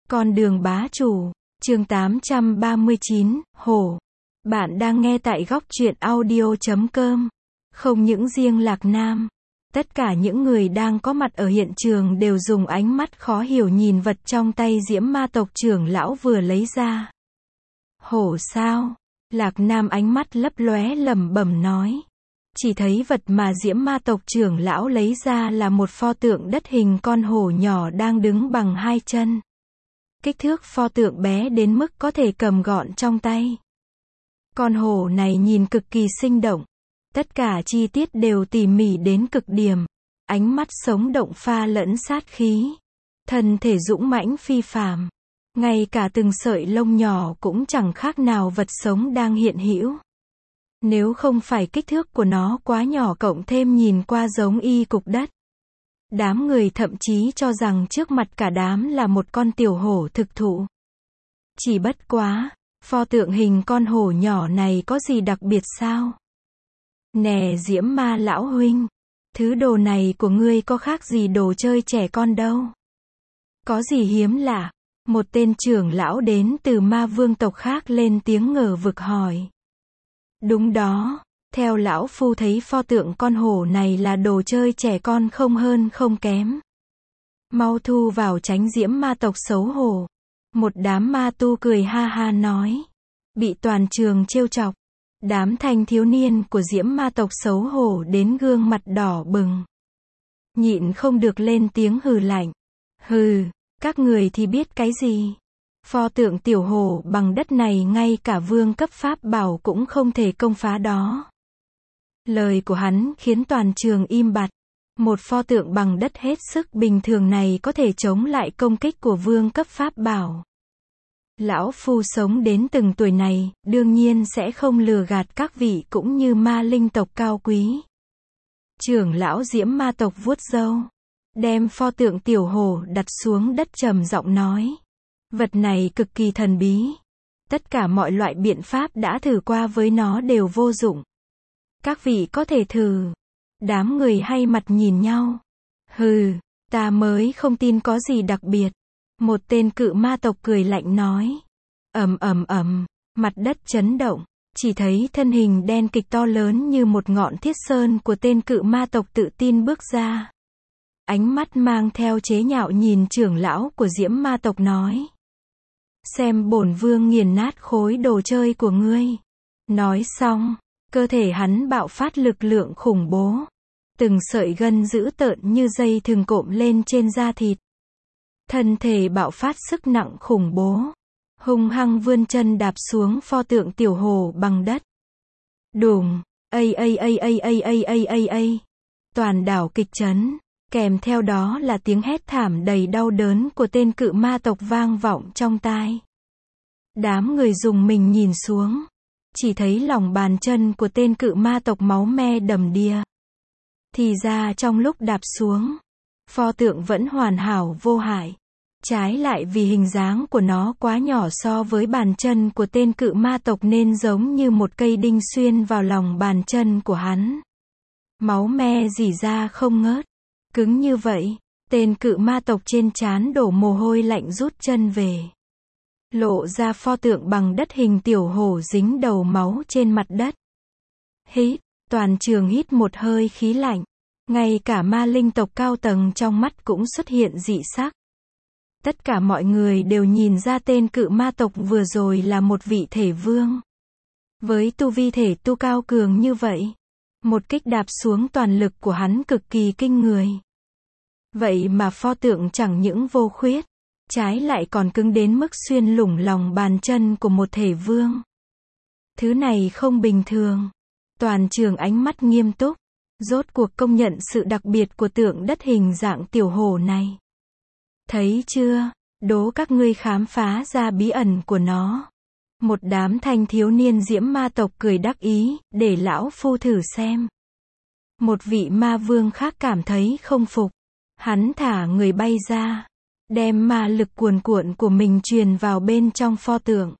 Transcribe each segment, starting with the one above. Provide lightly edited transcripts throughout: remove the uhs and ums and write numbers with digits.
Con đường bá chủ, chương 839, Hổ. Bạn đang nghe tại góc truyện audio.com. Không những riêng Lạc Nam, tất cả những người đang có mặt ở hiện trường đều dùng ánh mắt khó hiểu nhìn vật trong tay Diễm Ma tộc trưởng lão vừa lấy ra. Hổ sao? Lạc Nam ánh mắt lấp lóe lẩm bẩm nói. Chỉ thấy vật mà Diễm Ma tộc trưởng lão lấy ra là một pho tượng đất hình con hổ nhỏ đang đứng bằng hai chân. Kích thước pho tượng bé đến mức có thể cầm gọn trong tay. Con hổ này nhìn cực kỳ sinh động. Tất cả chi tiết đều tỉ mỉ đến cực điểm. Ánh mắt sống động pha lẫn sát khí. Thân thể dũng mãnh phi phàm. Ngay cả từng sợi lông nhỏ cũng chẳng khác nào vật sống đang hiện hữu. Nếu không phải kích thước của nó quá nhỏ cộng thêm nhìn qua giống y cục đất. Đám người thậm chí cho rằng trước mặt cả đám là một con tiểu hổ thực thụ. Chỉ bất quá, pho tượng hình con hổ nhỏ này có gì đặc biệt sao? Nè Diễm Ma lão huynh, thứ đồ này của ngươi có khác gì đồ chơi trẻ con đâu. Có gì hiếm lạ? Một tên trưởng lão đến từ ma vương tộc khác lên tiếng ngờ vực hỏi. Đúng đó, theo lão phu thấy pho tượng con hổ này là đồ chơi trẻ con không hơn không kém. Mau thu vào tránh Diễm Ma tộc xấu hổ. Một đám ma tu cười ha ha nói. Bị toàn trường trêu chọc. Đám thanh thiếu niên của Diễm Ma tộc xấu hổ đến gương mặt đỏ bừng. Nhịn không được lên tiếng hừ lạnh. Hừ, các người thì biết cái gì? Pho tượng tiểu hổ bằng đất này ngay cả vương cấp pháp bảo cũng không thể công phá đó. Lời của hắn khiến toàn trường im bặt. Một pho tượng bằng đất hết sức bình thường này có thể chống lại công kích của vương cấp pháp bảo. Lão phu sống đến từng tuổi này, đương nhiên sẽ không lừa gạt các vị cũng như ma linh tộc cao quý. Trưởng lão Diễm Ma tộc vuốt râu, đem pho tượng tiểu hổ đặt xuống đất trầm giọng nói. Vật này cực kỳ thần bí. Tất cả mọi loại biện pháp đã thử qua với nó đều vô dụng. Các vị có thể thử. Đám người hay mặt nhìn nhau. Hừ, ta mới không tin có gì đặc biệt. Một tên cự ma tộc cười lạnh nói. Mặt đất chấn động. Chỉ thấy thân hình đen kịch to lớn như một ngọn thiết sơn của tên cự ma tộc tự tin bước ra. Ánh mắt mang theo chế nhạo nhìn trưởng lão của Diễm Ma tộc nói. Xem bổn vương nghiền nát khối đồ chơi của ngươi. Nói xong, cơ thể hắn bạo phát lực lượng khủng bố. Từng sợi gân dữ tợn như dây thừng cộm lên trên da thịt. Thân thể bạo phát sức nặng khủng bố. Hung hăng vươn chân đạp xuống pho tượng tiểu hổ bằng đất. Đùng, toàn đảo kịch chấn. Kèm theo đó là tiếng hét thảm đầy đau đớn của tên cự ma tộc vang vọng trong tai. Đám người dùng mình nhìn xuống. Chỉ thấy lòng bàn chân của tên cự ma tộc máu me đầm đìa. Thì ra trong lúc đạp xuống, pho tượng vẫn hoàn hảo vô hại. Trái lại vì hình dáng của nó quá nhỏ so với bàn chân của tên cự ma tộc nên giống như một cây đinh xuyên vào lòng bàn chân của hắn. Máu me rỉ ra không ngớt. Cứng như vậy, tên cự ma tộc trên trán đổ mồ hôi lạnh rút chân về. Lộ ra pho tượng bằng đất hình tiểu hổ dính đầu máu trên mặt đất. Hít, toàn trường hít một hơi khí lạnh. Ngay cả ma linh tộc cao tầng trong mắt cũng xuất hiện dị sắc. Tất cả mọi người đều nhìn ra tên cự ma tộc vừa rồi là một vị thể vương. Với tu vi thể tu cao cường như vậy, một kích đạp xuống toàn lực của hắn cực kỳ kinh người. Vậy mà pho tượng chẳng những vô khuyết, trái lại còn cứng đến mức xuyên lủng lòng bàn chân của một thể vương. Thứ này không bình thường. Toàn trường ánh mắt nghiêm túc, rốt cuộc công nhận sự đặc biệt của tượng đất hình dạng tiểu hổ này. Thấy chưa, đố các ngươi khám phá ra bí ẩn của nó. Một đám thanh thiếu niên Diễm Ma tộc cười đắc ý, để lão phu thử xem. Một vị ma vương khác cảm thấy không phục. Hắn thả người bay ra, đem ma lực cuồn cuộn của mình truyền vào bên trong pho tượng.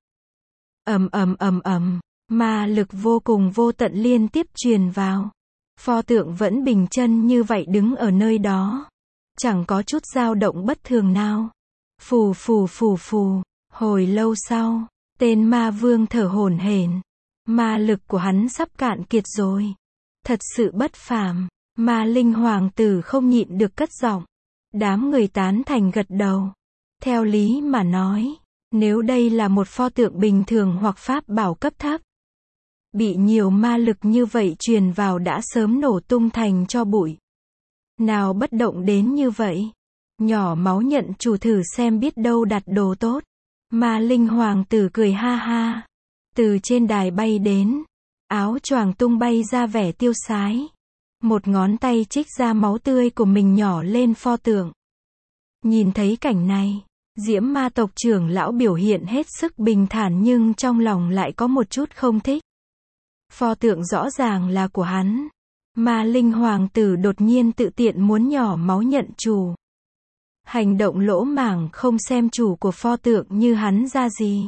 Ma lực vô cùng vô tận liên tiếp truyền vào. Pho tượng vẫn bình chân như vậy đứng ở nơi đó. Chẳng có chút dao động bất thường nào. Phù phù phù phù. Hồi lâu sau, tên ma vương thở hổn hển. Ma lực của hắn sắp cạn kiệt rồi. Thật sự bất phàm. Ma linh hoàng tử không nhịn được cất giọng. Đám người tán thành gật đầu. Theo lý mà nói, nếu đây là một pho tượng bình thường hoặc pháp bảo cấp thấp, bị nhiều ma lực như vậy truyền vào đã sớm nổ tung thành tro bụi. Nào bất động đến như vậy. Nhỏ máu nhận chủ thử xem biết đâu đặt đồ tốt. Ma linh hoàng tử cười ha ha. Từ trên đài bay đến. Áo choàng tung bay ra vẻ tiêu sái. Một ngón tay trích ra máu tươi của mình nhỏ lên pho tượng. Nhìn thấy cảnh này, Diễm ma tộc trưởng lão biểu hiện hết sức bình thản nhưng trong lòng lại có một chút không thích. Pho tượng rõ ràng là của hắn. Ma linh hoàng tử đột nhiên tự tiện muốn nhỏ máu nhận chủ. Hành động lỗ mãng không xem chủ của pho tượng như hắn ra gì.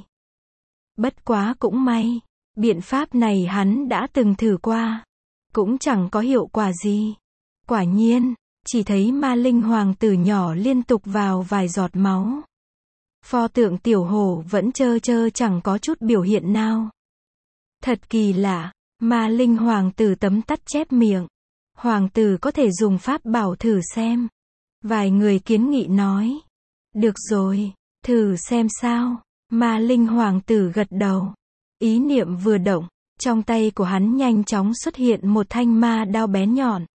Bất quá cũng may, biện pháp này hắn đã từng thử qua. Cũng chẳng có hiệu quả gì. Quả nhiên, chỉ thấy ma linh hoàng tử nhỏ liên tục vào vài giọt máu. Pho tượng tiểu hổ vẫn trơ trơ chẳng có chút biểu hiện nào. Thật kỳ lạ, ma linh hoàng tử tấm tắc chép miệng. Hoàng tử có thể dùng pháp bảo thử xem. Vài người kiến nghị nói. Được rồi, thử xem sao. Ma linh hoàng tử gật đầu. Ý niệm vừa động, trong tay của hắn nhanh chóng xuất hiện một thanh ma đao bén nhọn.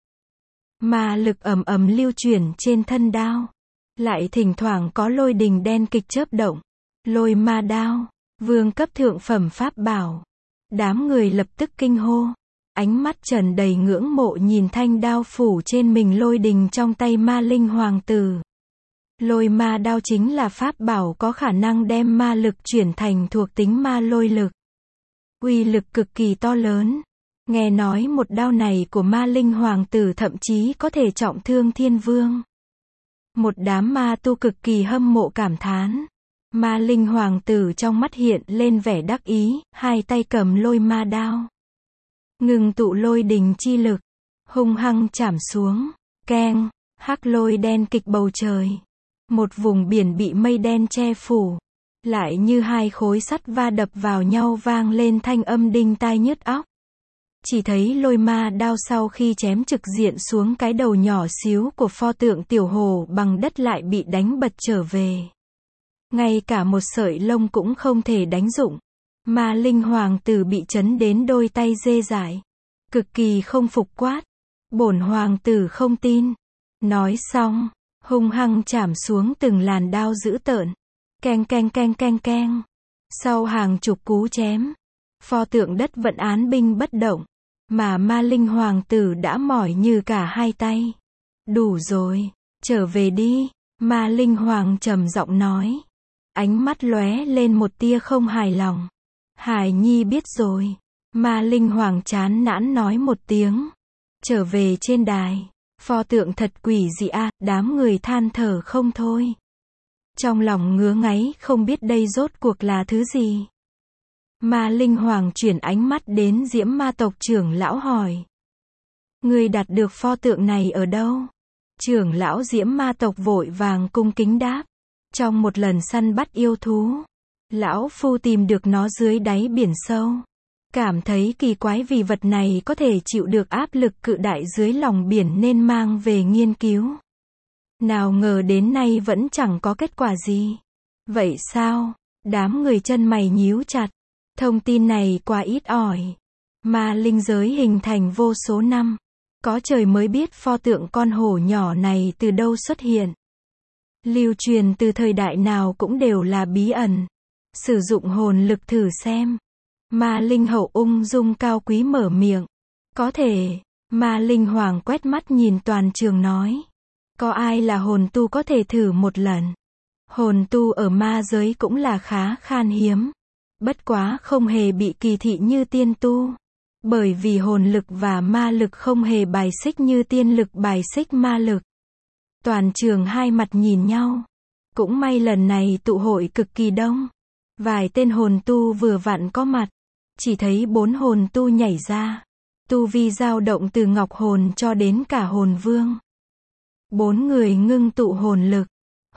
Ma lực ầm ầm lưu chuyển trên thân đao. Lại thỉnh thoảng có lôi đình đen kịch chớp động. Lôi ma đao, vương cấp thượng phẩm pháp bảo. Đám người lập tức kinh hô. Ánh mắt tràn đầy ngưỡng mộ nhìn thanh đao phủ trên mình lôi đình trong tay ma linh hoàng tử. Lôi ma đao chính là pháp bảo có khả năng đem ma lực chuyển thành thuộc tính ma lôi lực. Uy lực cực kỳ to lớn. Nghe nói một đao này của ma linh hoàng tử thậm chí có thể trọng thương thiên vương. Một đám ma tu cực kỳ hâm mộ cảm thán. Ma linh hoàng tử trong mắt hiện lên vẻ đắc ý, hai tay cầm lôi ma đao. Ngừng tụ lôi đình chi lực. Hung hăng chảm xuống. Keng, hắc lôi đen kịch bầu trời. Một vùng biển bị mây đen che phủ. Lại như hai khối sắt va đập vào nhau vang lên thanh âm đinh tai nhức óc. Chỉ thấy lôi ma đao sau khi chém trực diện xuống cái đầu nhỏ xíu của pho tượng tiểu hồ bằng đất lại bị đánh bật trở về. Ngay cả một sợi lông cũng không thể đánh dụng. Ma linh hoàng tử bị chấn đến đôi tay rê rải. Cực kỳ không phục quát. Bổn hoàng tử không tin. Nói xong, hung hăng chảm xuống từng làn đao dữ tợn. Keng keng keng keng keng. Sau hàng chục cú chém, pho tượng đất vẫn án binh bất động. Mà ma linh hoàng tử đã mỏi như cả hai tay. Đủ rồi, trở về đi. Ma linh hoàng trầm giọng nói. Ánh mắt lóe lên một tia không hài lòng. Hải nhi biết rồi. Ma linh hoàng chán nản nói một tiếng. Trở về trên đài. Pho tượng thật quỷ dị a, đám người than thở không thôi. Trong lòng ngứa ngáy không biết đây rốt cuộc là thứ gì. Ma linh hoàng chuyển ánh mắt đến Diễm ma tộc trưởng lão hỏi. Người đặt được pho tượng này ở đâu? Trưởng lão Diễm ma tộc vội vàng cung kính đáp. Trong một lần săn bắt yêu thú, lão phu tìm được nó dưới đáy biển sâu. Cảm thấy kỳ quái vì vật này có thể chịu được áp lực cự đại dưới lòng biển nên mang về nghiên cứu. Nào ngờ đến nay vẫn chẳng có kết quả gì. Vậy sao? Đám người chân mày nhíu chặt. Thông tin này quá ít ỏi. Ma linh giới hình thành vô số năm. Có trời mới biết pho tượng con hổ nhỏ này từ đâu xuất hiện. Lưu truyền từ thời đại nào cũng đều là bí ẩn. Sử dụng hồn lực thử xem. Ma linh hậu ung dung cao quý mở miệng. Có thể. Ma linh hoàng quét mắt nhìn toàn trường nói. Có ai là hồn tu có thể thử một lần. Hồn tu ở ma giới cũng là khá khan hiếm. Bất quá không hề bị kỳ thị như tiên tu. Bởi vì hồn lực và ma lực không hề bài xích như tiên lực bài xích ma lực. Toàn trường hai mặt nhìn nhau. Cũng may lần này tụ hội cực kỳ đông. Vài tên hồn tu vừa vặn có mặt. Chỉ thấy 4 hồn tu nhảy ra. Tu vi dao động từ ngọc hồn cho đến cả hồn vương. 4 người ngưng tụ hồn lực.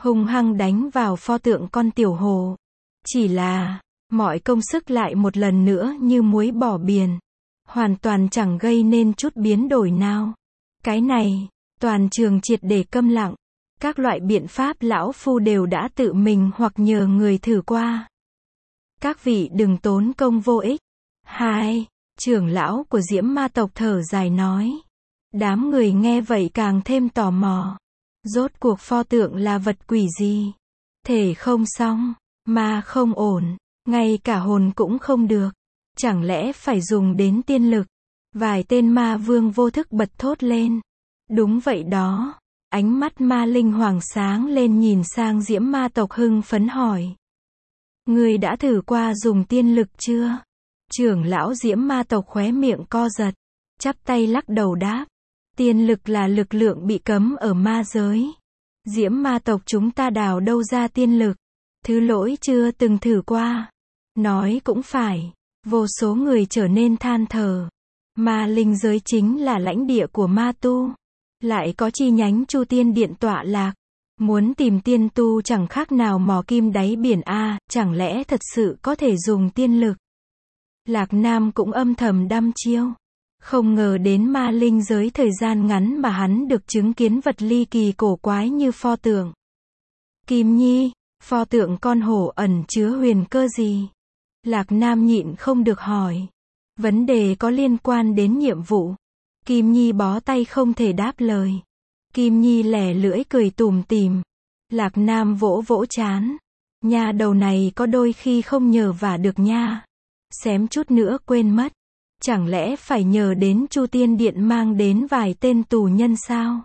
hung hăng đánh vào pho tượng con tiểu hồ. Chỉ là, mọi công sức lại một lần nữa như muối bỏ biển. Hoàn toàn chẳng gây nên chút biến đổi nào. Cái này, toàn trường triệt để câm lặng. Các loại biện pháp lão phu đều đã tự mình hoặc nhờ người thử qua. Các vị đừng tốn công vô ích. Hai, trưởng lão của Diễm Ma tộc thở dài nói. Đám người nghe vậy càng thêm tò mò. Rốt cuộc pho tượng là vật quỷ gì? Thể không xong, ma không ổn, ngay cả hồn cũng không được. Chẳng lẽ phải dùng đến tiên lực? Vài tên ma vương vô thức bật thốt lên. Đúng vậy đó. Ánh mắt Ma Linh Hoàng sáng lên nhìn sang Diễm Ma tộc hưng phấn hỏi. Người đã thử qua dùng tiên lực chưa? Trưởng lão Diễm Ma tộc khóe miệng co giật. Chắp tay lắc đầu đáp. Tiên lực là lực lượng bị cấm ở ma giới. Diễm Ma tộc chúng ta đào đâu ra tiên lực? Thứ lỗi chưa từng thử qua. Nói cũng phải. Vô số người trở nên than thở. Ma linh giới chính là lãnh địa của ma tu. Lại có chi nhánh Chu Tiên Điện tọa lạc. Muốn tìm tiên tu chẳng khác nào mò kim đáy biển a, chẳng lẽ thật sự có thể dùng tiên lực? Lạc Nam cũng âm thầm đăm chiêu. Không ngờ đến ma linh giới thời gian ngắn mà hắn được chứng kiến vật ly kỳ cổ quái như pho tượng. Kim Nhi, pho tượng con hổ ẩn chứa huyền cơ gì? Lạc Nam nhịn không được hỏi. Vấn đề có liên quan đến nhiệm vụ. Kim Nhi bó tay không thể đáp lời. Kim Nhi lẻ lưỡi cười tủm tỉm. Lạc Nam vỗ vỗ trán. Nha đầu này có đôi khi không nhờ vả được nha. Xém chút nữa quên mất. Chẳng lẽ phải nhờ đến Chu Tiên Điện mang đến vài tên tù nhân sao?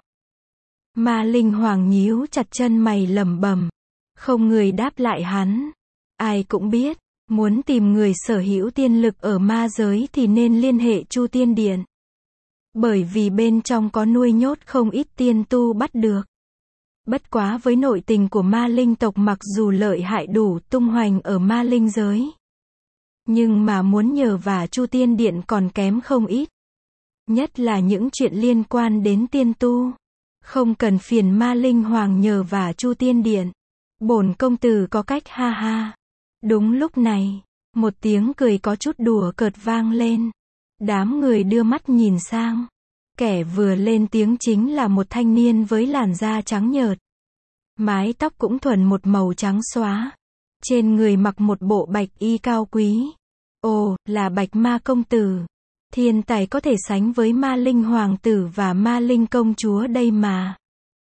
Ma Linh Hoàng nhíu chặt chân mày lẩm bẩm. Không người đáp lại hắn. Ai cũng biết, muốn tìm người sở hữu tiên lực ở ma giới thì nên liên hệ Chu Tiên Điện. Bởi vì bên trong có nuôi nhốt không ít tiên tu bắt được. Bất quá với nội tình của ma linh tộc mặc dù lợi hại đủ tung hoành ở ma linh giới. Nhưng mà muốn nhờ vả Chu Tiên Điện còn kém không ít. Nhất là những chuyện liên quan đến tiên tu. Không cần phiền Ma Linh Hoàng nhờ vả Chu Tiên Điện. Bổn công tử có cách ha ha. Đúng lúc này, một tiếng cười có chút đùa cợt vang lên. Đám người đưa mắt nhìn sang. Kẻ vừa lên tiếng chính là một thanh niên với làn da trắng nhợt. Mái tóc cũng thuần một màu trắng xóa. Trên người mặc một bộ bạch y cao quý. Ồ, là Bạch Ma công tử. Thiên tài có thể sánh với Ma Linh Hoàng tử và Ma Linh công chúa đây mà.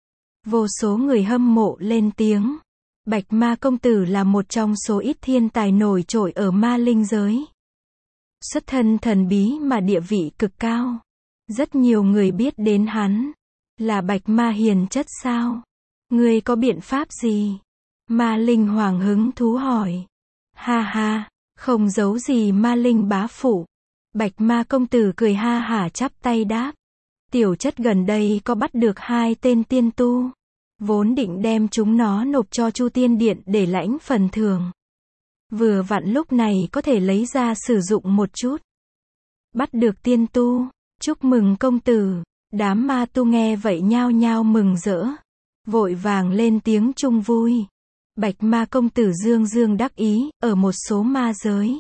Vô số người hâm mộ lên tiếng. Bạch Ma công tử là một trong số ít thiên tài nổi trội ở ma linh giới. Xuất thân thần bí mà địa vị cực cao. Rất nhiều người biết đến hắn. Là Bạch Ma hiền chất sao? Ngươi có biện pháp gì? Ma Linh Hoàng hứng thú hỏi. Ha ha, không giấu gì Ma Linh bá phụ. Bạch Ma công tử cười ha hả chắp tay đáp. Tiểu chất gần đây có bắt được 2 tên tiên tu. Vốn định đem chúng nó nộp cho Chu Tiên Điện để lãnh phần thưởng. Vừa vặn lúc này có thể lấy ra sử dụng một chút. Bắt được tiên tu, chúc mừng công tử. Đám ma tu nghe vậy nhao nhao mừng rỡ. Vội vàng lên tiếng chung vui. Bạch Ma công tử dương dương đắc ý, ở một số ma giới.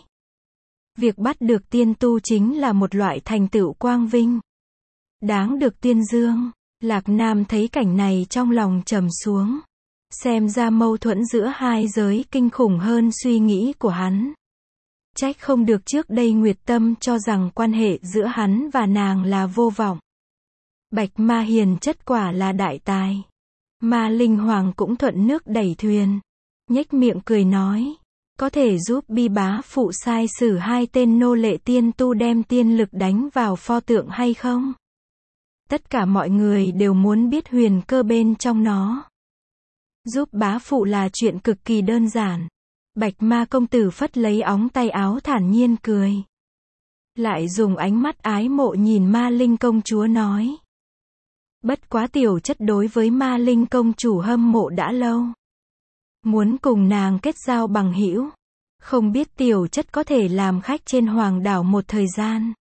Việc bắt được tiên tu chính là một loại thành tựu quang vinh. Đáng được tuyên dương. Lạc Nam thấy cảnh này trong lòng trầm xuống. Xem ra mâu thuẫn giữa hai giới kinh khủng hơn suy nghĩ của hắn. Trách không được trước đây Nguyệt Tâm cho rằng quan hệ giữa hắn và nàng là vô vọng. Bạch Ma hiền chất quả là đại tài. Ma Linh Hoàng cũng thuận nước đẩy thuyền. Nhếch miệng cười nói. Có thể giúp Bi bá phụ sai xử 2 tên nô lệ tiên tu đem tiên lực đánh vào pho tượng hay không? Tất cả mọi người đều muốn biết huyền cơ bên trong nó. Giúp bá phụ là chuyện cực kỳ đơn giản. Bạch Ma công tử phất lấy óng tay áo thản nhiên cười. Lại dùng ánh mắt ái mộ nhìn Ma Linh công chúa nói. Bất quá tiểu chất đối với Ma Linh công chủ hâm mộ đã lâu. Muốn cùng nàng kết giao bằng hữu. Không biết tiểu chất có thể làm khách trên hoàng đảo một thời gian.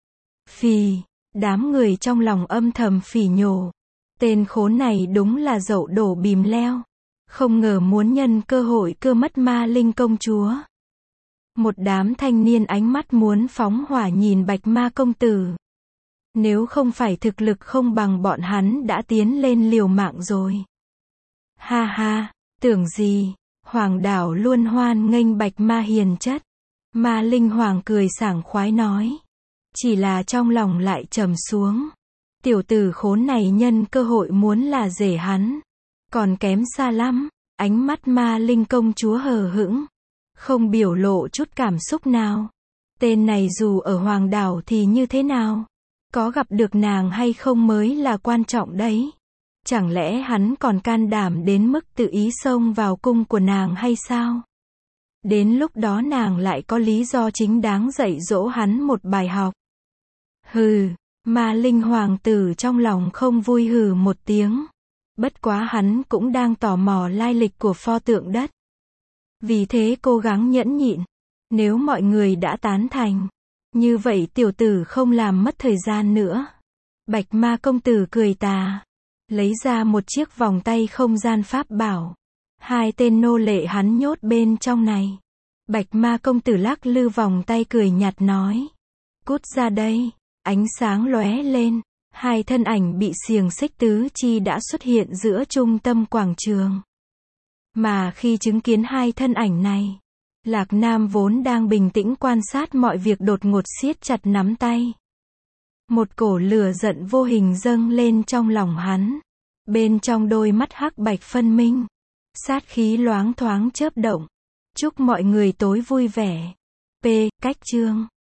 Phì, đám người trong lòng âm thầm phỉ nhổ. Tên khốn này đúng là dậu đổ bìm leo. Không ngờ muốn nhân cơ hội cưa mất Ma Linh công chúa. Một đám thanh niên ánh mắt muốn phóng hỏa nhìn Bạch Ma công tử. Nếu không phải thực lực không bằng bọn hắn đã tiến lên liều mạng rồi. Ha ha, tưởng gì, Hoàng đảo luôn hoan nghênh Bạch Ma hiền chất. Ma Linh Hoàng cười sảng khoái nói. Chỉ là trong lòng lại trầm xuống. Tiểu tử khốn này nhân cơ hội muốn là rể hắn. Còn kém xa lắm. Ánh mắt Ma Linh công chúa hờ hững. Không biểu lộ chút cảm xúc nào. Tên này dù ở Hoàng đảo thì như thế nào? Có gặp được nàng hay không mới là quan trọng đấy. Chẳng lẽ hắn còn can đảm đến mức tự ý xông vào cung của nàng hay sao? Đến lúc đó nàng lại có lý do chính đáng dạy dỗ hắn một bài học. Hừ, Ma Linh hoàng tử trong lòng không vui hừ một tiếng. Bất quá hắn cũng đang tò mò lai lịch của pho tượng đất. Vì thế cố gắng nhẫn nhịn. Nếu mọi người đã tán thành, như vậy tiểu tử không làm mất thời gian nữa. Bạch Ma công tử cười tà. Lấy ra một chiếc vòng tay không gian pháp bảo. Hai tên nô lệ hắn nhốt bên trong này. Bạch Ma công tử lắc lư vòng tay cười nhạt nói. Cút ra đây. Ánh sáng lóe lên. Hai thân ảnh bị xiềng xích tứ chi đã xuất hiện giữa trung tâm quảng trường. Mà khi chứng kiến hai thân ảnh này, Lạc Nam vốn đang bình tĩnh quan sát mọi việc đột ngột siết chặt nắm tay. Một cổ lửa giận vô hình dâng lên trong lòng hắn. Bên trong đôi mắt hắc bạch phân minh. Sát khí loáng thoáng chớp động. Chúc mọi người tối vui vẻ. P. Cách chương